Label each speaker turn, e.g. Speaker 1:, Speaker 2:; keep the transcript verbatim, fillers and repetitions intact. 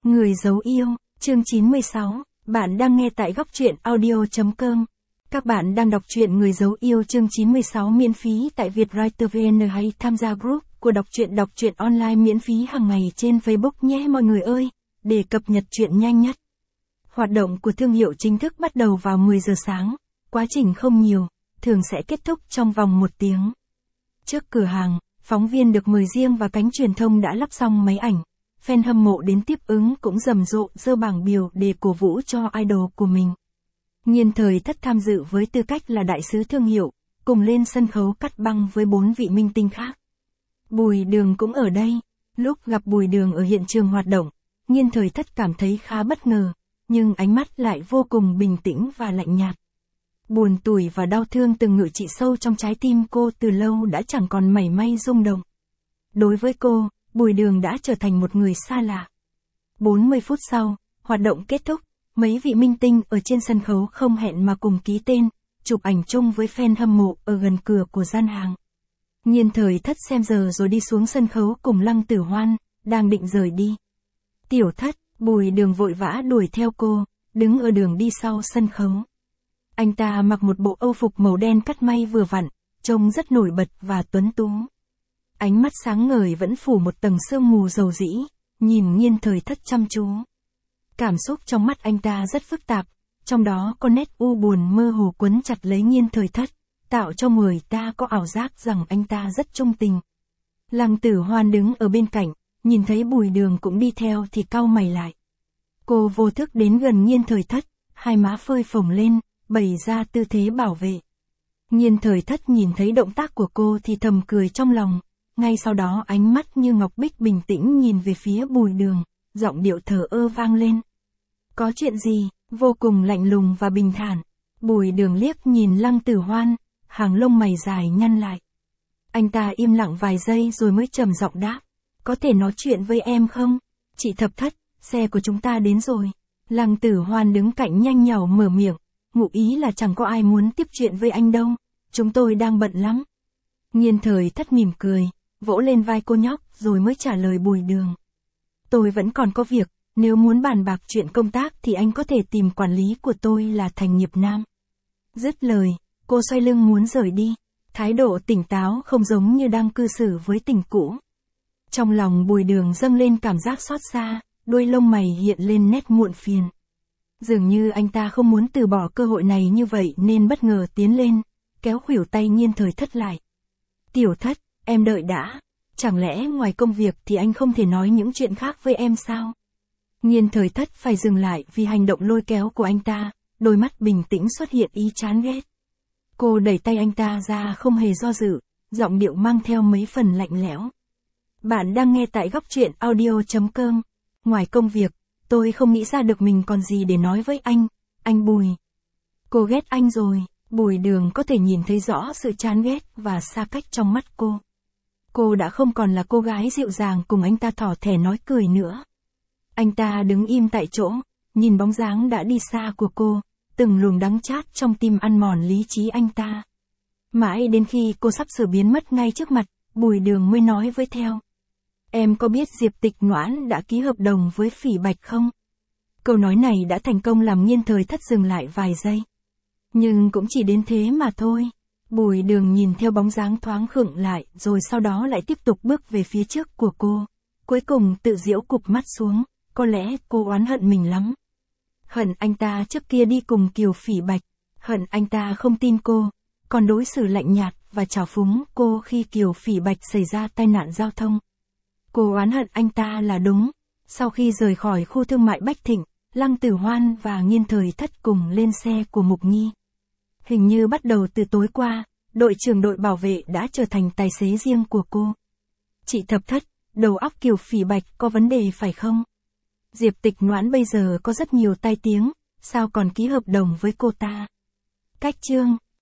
Speaker 1: Người giấu yêu, chương chín mươi sáu, bạn đang nghe tại góc truyện audio chấm com. Các bạn đang đọc truyện Người giấu yêu chương chín mươi sáu miễn phí tại Vietwriter vê en hay tham gia group của đọc truyện đọc truyện online miễn phí hàng ngày trên Facebook nhé mọi người ơi, để cập nhật truyện nhanh nhất. Hoạt động của thương hiệu chính thức bắt đầu vào mười giờ sáng, quá trình không nhiều, thường sẽ kết thúc trong vòng một tiếng. Trước cửa hàng, phóng viên được mời riêng và cánh truyền thông đã lắp xong máy ảnh. Fan hâm mộ đến tiếp ứng cũng rầm rộ giơ bảng biểu để cổ vũ cho idol của mình. Nhiên Thời Thất tham dự với tư cách là đại sứ thương hiệu, cùng lên sân khấu cắt băng với bốn vị minh tinh khác. Bùi Đường cũng ở đây. Lúc gặp Bùi Đường ở hiện trường hoạt động, Nhiên Thời Thất cảm thấy khá bất ngờ, nhưng ánh mắt lại vô cùng bình tĩnh và lạnh nhạt. Buồn tủi và đau thương từng ngự trị sâu trong trái tim cô từ lâu đã chẳng còn mảy may rung động. Đối với cô, Bùi Đường đã trở thành một người xa lạ. bốn mươi phút sau, hoạt động kết thúc, mấy vị minh tinh ở trên sân khấu không hẹn mà cùng ký tên, chụp ảnh chung với fan hâm mộ ở gần cửa của gian hàng. Nhiên Thời Thất xem giờ rồi đi xuống sân khấu cùng Lăng Tử Hoan, đang định rời đi. Tiểu Thất, Bùi Đường vội vã đuổi theo cô, đứng ở đường đi sau sân khấu. Anh ta mặc một bộ âu phục màu đen cắt may vừa vặn, trông rất nổi bật và tuấn tú. Ánh mắt sáng ngời vẫn phủ một tầng sương mù dầu dĩ, nhìn Nhiên Thời Thất chăm chú. Cảm xúc trong mắt anh ta rất phức tạp, trong đó có nét u buồn mơ hồ quấn chặt lấy Nhiên Thời Thất, tạo cho người ta có ảo giác rằng anh ta rất trung tình. Lăng Tử Hoan đứng ở bên cạnh, nhìn thấy Bùi Đường cũng đi theo thì cau mày lại. Cô vô thức đến gần Nhiên Thời Thất, hai má phơi phồng lên, bày ra tư thế bảo vệ. Nhiên Thời Thất nhìn thấy động tác của cô thì thầm cười trong lòng. Ngay sau đó ánh mắt như ngọc bích bình tĩnh nhìn về phía Bùi Đường, giọng điệu thờ ơ vang lên. Có chuyện gì? Vô cùng lạnh lùng và bình thản. Bùi Đường liếc nhìn Lăng Tử Hoan, hàng lông mày dài nhăn lại. Anh ta im lặng vài giây rồi mới trầm giọng đáp. Có thể nói chuyện với em không? Chị Thập Thất, xe của chúng ta đến rồi. Lăng Tử Hoan đứng cạnh nhanh nhảu mở miệng, ngụ ý là chẳng có ai muốn tiếp chuyện với anh đâu, chúng tôi đang bận lắm. Nhiên Thời Thất mỉm cười, vỗ lên vai cô nhóc rồi mới trả lời Bùi Đường. Tôi vẫn còn có việc, nếu muốn bàn bạc chuyện công tác thì anh có thể tìm quản lý của tôi là Thành Nghiệp Nam. Dứt lời, cô xoay lưng muốn rời đi, thái độ tỉnh táo không giống như đang cư xử với tình cũ. Trong lòng Bùi Đường dâng lên cảm giác xót xa, đuôi lông mày hiện lên nét muộn phiền. Dường như anh ta không muốn từ bỏ cơ hội này như vậy nên bất ngờ tiến lên, kéo khuỷu tay Nhiên Thời Thất lại. Tiểu Thất, em đợi đã, chẳng lẽ ngoài công việc thì anh không thể nói những chuyện khác với em sao? Nhiên Thời Thất phải dừng lại vì hành động lôi kéo của anh ta, đôi mắt bình tĩnh xuất hiện ý chán ghét. Cô đẩy tay anh ta ra không hề do dự, giọng điệu mang theo mấy phần lạnh lẽo. Bạn đang nghe tại góc truyện audio chấm com. Ngoài công việc, tôi không nghĩ ra được mình còn gì để nói với anh, anh Bùi. Cô ghét anh rồi. Bùi Đường có thể nhìn thấy rõ sự chán ghét và xa cách trong mắt cô. Cô đã không còn là cô gái dịu dàng cùng anh ta thỏ thẻ nói cười nữa. Anh ta đứng im tại chỗ, nhìn bóng dáng đã đi xa của cô, từng luồng đắng chát trong tim ăn mòn lý trí anh ta. Mãi đến khi cô sắp sửa biến mất ngay trước mặt, Bùi Đường mới nói với theo. Em có biết Diệp Tịch Noãn đã ký hợp đồng với Phỉ Bạch không? Câu nói này đã thành công làm Nhiên Thời Thất dừng lại vài giây. Nhưng cũng chỉ đến thế mà thôi. Bùi Đường nhìn theo bóng dáng thoáng khựng lại rồi sau đó lại tiếp tục bước về phía trước của cô. Cuối cùng tự giễu cụp mắt xuống, có lẽ cô oán hận mình lắm. Hận anh ta trước kia đi cùng Kiều Phỉ Bạch, hận anh ta không tin cô, còn đối xử lạnh nhạt và trào phúng cô khi Kiều Phỉ Bạch xảy ra tai nạn giao thông. Cô oán hận anh ta là đúng. Sau khi rời khỏi khu thương mại Bách Thịnh, Lăng Tử Hoan và Nhiên Thời Thất cùng lên xe của Mục Nhi. Hình như bắt đầu từ tối qua, đội trưởng đội bảo vệ đã trở thành tài xế riêng của cô. Chị Thập Thất, đầu óc Kiều Phỉ Bạch có vấn đề phải không? Diệp Tịch Noãn bây giờ có rất nhiều tai tiếng, sao còn ký hợp đồng với cô ta? Cách chương